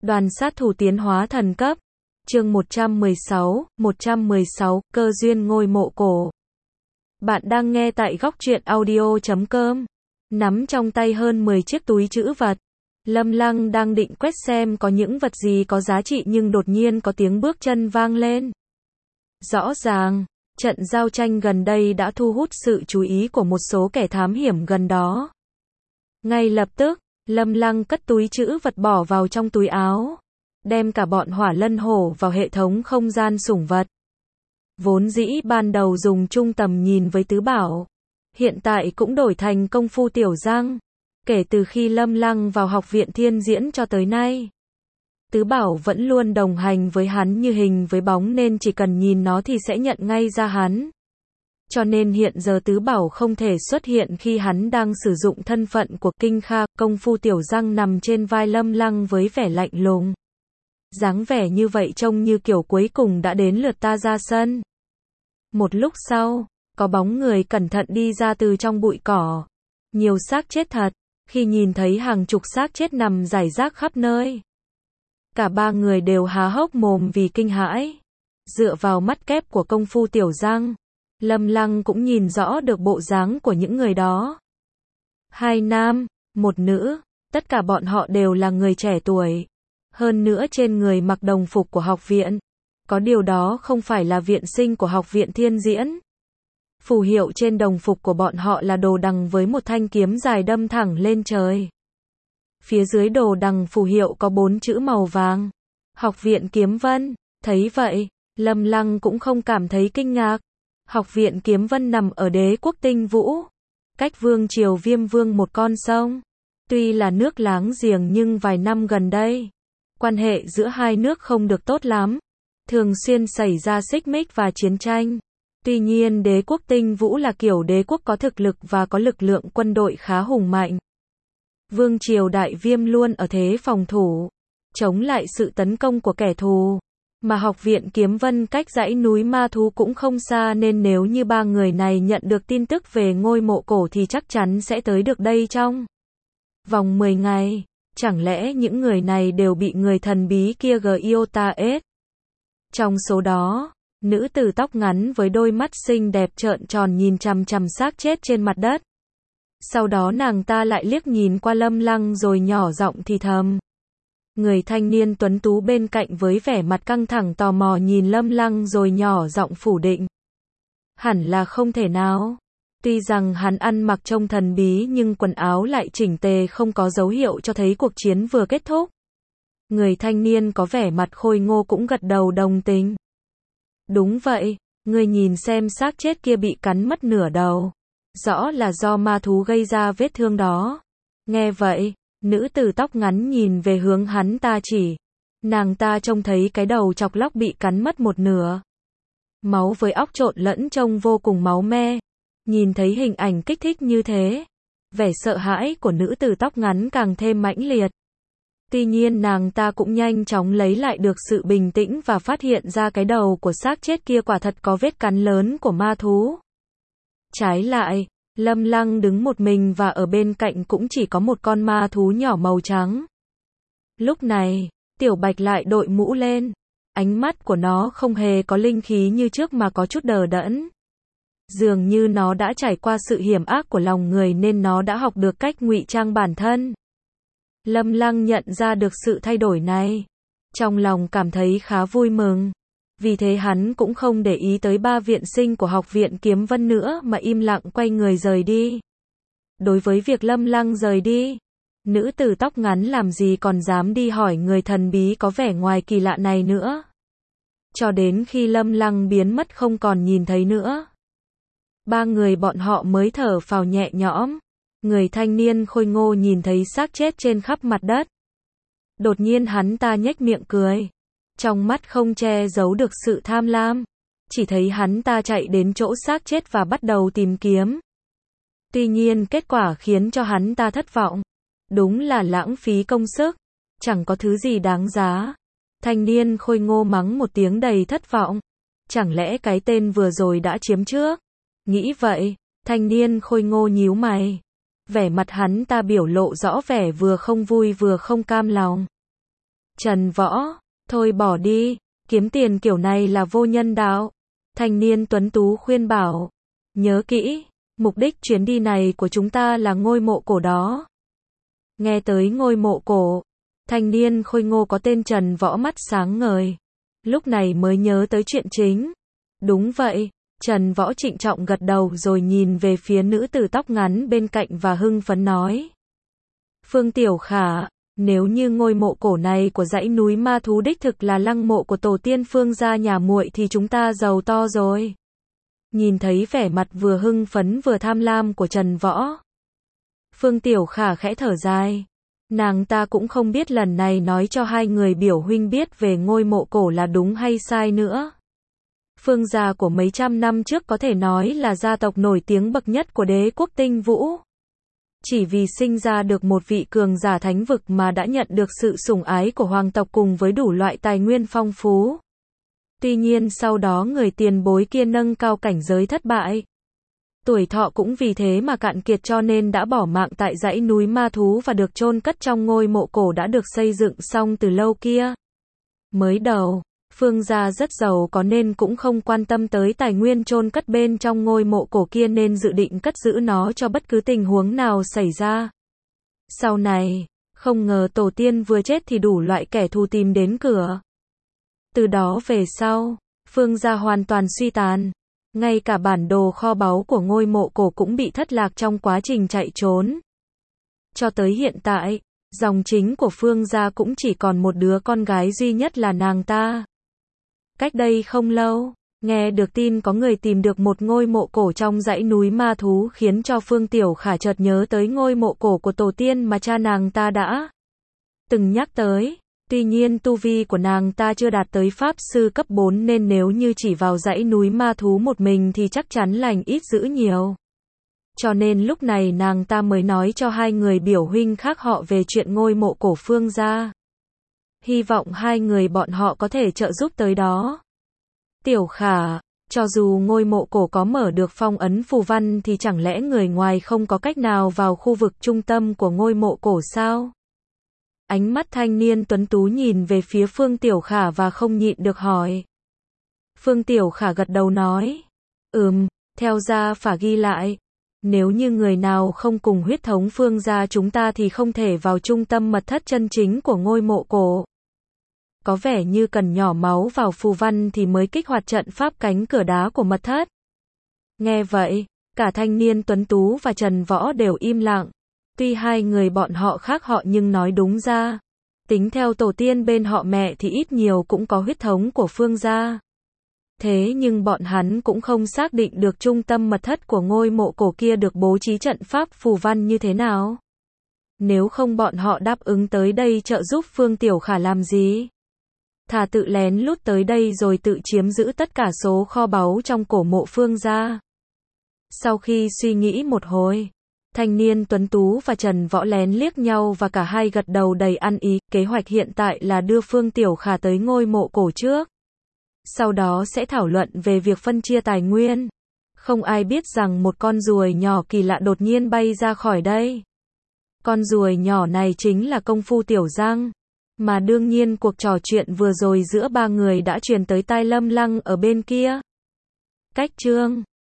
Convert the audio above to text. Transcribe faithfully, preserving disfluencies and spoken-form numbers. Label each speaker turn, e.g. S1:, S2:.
S1: Đoàn sát thủ tiến hóa thần cấp. Chương một trăm mười sáu, một trăm mười sáu, cơ duyên ngôi mộ cổ. Bạn đang nghe tại góc truyện audio chấm com. Nắm trong tay hơn mười chiếc túi trữ vật. Lâm Lăng đang định quét xem có những vật gì có giá trị nhưng đột nhiên có tiếng bước chân vang lên. Rõ ràng, trận giao tranh gần đây đã thu hút sự chú ý của một số kẻ thám hiểm gần đó. Ngay lập tức, Lâm Lăng cất túi trữ vật bỏ vào trong túi áo, đem cả bọn hỏa lân hổ vào hệ thống không gian sủng vật. Vốn dĩ ban đầu dùng chung tầm nhìn với tứ bảo, hiện tại cũng đổi thành công phu tiểu giang. Kể từ khi Lâm Lăng vào học viện thiên diễn cho tới nay, tứ bảo vẫn luôn đồng hành với hắn như hình với bóng nên chỉ cần nhìn nó thì sẽ nhận ngay ra hắn. Cho nên hiện giờ tứ bảo không thể xuất hiện khi hắn đang sử dụng thân phận của Kinh Kha. Công phu tiểu giang nằm trên vai Lâm Lăng với vẻ lạnh lùng. Dáng vẻ như vậy trông như kiểu cuối cùng đã đến lượt ta ra sân. Một lúc sau, có bóng người cẩn thận đi ra từ trong bụi cỏ. Nhiều xác chết thật, khi nhìn thấy hàng chục xác chết nằm rải rác khắp nơi. Cả ba người đều há hốc mồm vì kinh hãi. Dựa vào mắt kép của công phu tiểu giang, Lâm Lăng cũng nhìn rõ được bộ dáng của những người đó. Hai nam, một nữ, tất cả bọn họ đều là người trẻ tuổi. Hơn nữa trên người mặc đồng phục của học viện. Có điều đó không phải là viện sinh của học viện thiên diễn. Phù hiệu trên đồng phục của bọn họ là đồ đằng với một thanh kiếm dài đâm thẳng lên trời. Phía dưới đồ đằng phù hiệu có bốn chữ màu vàng. Học viện Kiếm Vân. Thấy vậy, Lâm Lăng cũng không cảm thấy kinh ngạc. Học viện Kiếm Vân nằm ở đế quốc Tinh Vũ, cách vương triều Viêm Vương một con sông. Tuy là nước láng giềng nhưng vài năm gần đây, quan hệ giữa hai nước không được tốt lắm. Thường xuyên xảy ra xích mích và chiến tranh. Tuy nhiên đế quốc Tinh Vũ là kiểu đế quốc có thực lực và có lực lượng quân đội khá hùng mạnh. Vương triều Đại Viêm luôn ở thế phòng thủ, chống lại sự tấn công của kẻ thù. Mà học viện Kiếm Vân cách dãy núi ma thú cũng không xa nên nếu như ba người này nhận được tin tức về ngôi mộ cổ thì chắc chắn sẽ tới được đây trong vòng mười ngày. Chẳng lẽ những người này đều bị người thần bí kia Giota ết? Trong số đó, nữ tử tóc ngắn với đôi mắt xinh đẹp trợn tròn nhìn chằm chằm xác chết trên mặt đất. Sau đó nàng ta lại liếc nhìn qua Lâm Lăng rồi nhỏ giọng thì thầm. Người thanh niên tuấn tú bên cạnh với vẻ mặt căng thẳng tò mò nhìn Lâm Lăng rồi nhỏ giọng phủ định. Hẳn là không thể nào. Tuy rằng hắn ăn mặc trông thần bí nhưng quần áo lại chỉnh tề không có dấu hiệu cho thấy cuộc chiến vừa kết thúc. Người thanh niên có vẻ mặt khôi ngô cũng gật đầu đồng tình. Đúng vậy, ngươi nhìn xem xác chết kia bị cắn mất nửa đầu. Rõ là do ma thú gây ra vết thương đó. Nghe vậy, nữ tử tóc ngắn nhìn về hướng hắn ta chỉ. Nàng ta trông thấy cái đầu chọc lóc bị cắn mất một nửa. Máu với óc trộn lẫn trông vô cùng máu me. Nhìn thấy hình ảnh kích thích như thế, vẻ sợ hãi của nữ tử tóc ngắn càng thêm mãnh liệt. Tuy nhiên nàng ta cũng nhanh chóng lấy lại được sự bình tĩnh và phát hiện ra cái đầu của xác chết kia quả thật có vết cắn lớn của ma thú. Trái lại, Lâm Lăng đứng một mình và ở bên cạnh cũng chỉ có một con ma thú nhỏ màu trắng. Lúc này, Tiểu Bạch lại đội mũ lên. Ánh mắt của nó không hề có linh khí như trước mà có chút đờ đẫn. Dường như nó đã trải qua sự hiểm ác của lòng người nên nó đã học được cách ngụy trang bản thân. Lâm Lăng nhận ra được sự thay đổi này. Trong lòng cảm thấy khá vui mừng. Vì thế hắn cũng không để ý tới ba viện sinh của học viện Kiếm Vân nữa mà im lặng quay người rời đi. Đối với việc Lâm Lăng rời đi, nữ tử tóc ngắn làm gì còn dám đi hỏi người thần bí có vẻ ngoài kỳ lạ này nữa. Cho đến khi Lâm Lăng biến mất không còn nhìn thấy nữa, ba người bọn họ mới thở phào nhẹ nhõm. Người thanh niên khôi ngô nhìn thấy xác chết trên khắp mặt đất. Đột nhiên hắn ta nhếch miệng cười. Trong mắt không che giấu được sự tham lam. Chỉ thấy hắn ta chạy đến chỗ xác chết và bắt đầu tìm kiếm. Tuy nhiên kết quả khiến cho hắn ta thất vọng. Đúng là lãng phí công sức. Chẳng có thứ gì đáng giá. Thanh niên khôi ngô mắng một tiếng đầy thất vọng. Chẳng lẽ cái tên vừa rồi đã chiếm trước? Nghĩ vậy, thanh niên khôi ngô nhíu mày. Vẻ mặt hắn ta biểu lộ rõ vẻ vừa không vui vừa không cam lòng. Trần Võ, thôi bỏ đi, kiếm tiền kiểu này là vô nhân đạo. Thanh niên tuấn tú khuyên bảo, nhớ kỹ, mục đích chuyến đi này của chúng ta là ngôi mộ cổ đó. Nghe tới ngôi mộ cổ, thanh niên khôi ngô có tên Trần Võ mắt sáng ngời. Lúc này mới nhớ tới chuyện chính. Đúng vậy, Trần Võ trịnh trọng gật đầu rồi nhìn về phía nữ tử tóc ngắn bên cạnh và hưng phấn nói. Phương Tiểu Khả, nếu như ngôi mộ cổ này của dãy núi ma thú đích thực là lăng mộ của tổ tiên Phương gia nhà muội thì chúng ta giàu to rồi. Nhìn thấy vẻ mặt vừa hưng phấn vừa tham lam của Trần Võ, Phương Tiểu Khả khẽ thở dài. Nàng ta cũng không biết lần này nói cho hai người biểu huynh biết về ngôi mộ cổ là đúng hay sai nữa. Phương gia của mấy trăm năm trước có thể nói là gia tộc nổi tiếng bậc nhất của đế quốc Tinh Vũ. Chỉ vì sinh ra được một vị cường giả thánh vực mà đã nhận được sự sủng ái của hoàng tộc cùng với đủ loại tài nguyên phong phú. Tuy nhiên sau đó người tiền bối kia nâng cao cảnh giới thất bại. Tuổi thọ cũng vì thế mà cạn kiệt cho nên đã bỏ mạng tại dãy núi ma thú và được chôn cất trong ngôi mộ cổ đã được xây dựng xong từ lâu kia. Mới đầu, Phương gia rất giàu có nên cũng không quan tâm tới tài nguyên chôn cất bên trong ngôi mộ cổ kia nên dự định cất giữ nó cho bất cứ tình huống nào xảy ra. Sau này, không ngờ tổ tiên vừa chết thì đủ loại kẻ thù tìm đến cửa. Từ đó về sau, Phương gia hoàn toàn suy tàn. Ngay cả bản đồ kho báu của ngôi mộ cổ cũng bị thất lạc trong quá trình chạy trốn. Cho tới hiện tại, dòng chính của Phương gia cũng chỉ còn một đứa con gái duy nhất là nàng ta. Cách đây không lâu, nghe được tin có người tìm được một ngôi mộ cổ trong dãy núi ma thú khiến cho Phương Tiểu Khả chợt nhớ tới ngôi mộ cổ của tổ tiên mà cha nàng ta đã từng nhắc tới. Tuy nhiên tu vi của nàng ta chưa đạt tới pháp sư cấp bốn nên nếu như chỉ vào dãy núi ma thú một mình thì chắc chắn lành ít dữ nhiều. Cho nên lúc này nàng ta mới nói cho hai người biểu huynh khác họ về chuyện ngôi mộ cổ Phương gia. Hy vọng hai người bọn họ có thể trợ giúp tới đó. Tiểu Khả, cho dù ngôi mộ cổ có mở được phong ấn phù văn thì chẳng lẽ người ngoài không có cách nào vào khu vực trung tâm của ngôi mộ cổ sao? Ánh mắt thanh niên tuấn tú nhìn về phía Phương Tiểu Khả và không nhịn được hỏi. Phương Tiểu Khả gật đầu nói. Ừm, theo gia phả ghi lại. Nếu như người nào không cùng huyết thống Phương gia chúng ta thì không thể vào trung tâm mật thất chân chính của ngôi mộ cổ. Có vẻ như cần nhỏ máu vào phù văn thì mới kích hoạt trận pháp cánh cửa đá của mật thất. Nghe vậy, cả thanh niên tuấn tú và Trần Võ đều im lặng. Tuy hai người bọn họ khác họ nhưng nói đúng ra, tính theo tổ tiên bên họ mẹ thì ít nhiều cũng có huyết thống của Phương gia. Thế nhưng bọn hắn cũng không xác định được trung tâm mật thất của ngôi mộ cổ kia được bố trí trận pháp phù văn như thế nào. Nếu không bọn họ đáp ứng tới đây trợ giúp Phương Tiểu Khả làm gì? Thà tự lén lút tới đây rồi tự chiếm giữ tất cả số kho báu trong cổ mộ Phương gia. Sau khi suy nghĩ một hồi, thanh niên tuấn tú và Trần Võ lén liếc nhau và cả hai gật đầu đầy ăn ý. Kế hoạch hiện tại là đưa Phương Tiểu Khả tới ngôi mộ cổ trước. Sau đó sẽ thảo luận về việc phân chia tài nguyên. Không ai biết rằng một con ruồi nhỏ kỳ lạ đột nhiên bay ra khỏi đây. Con ruồi nhỏ này chính là công phu Tiểu Giang. Mà đương nhiên cuộc trò chuyện vừa rồi giữa ba người đã truyền tới tai Lâm Lăng ở bên kia. Cách chương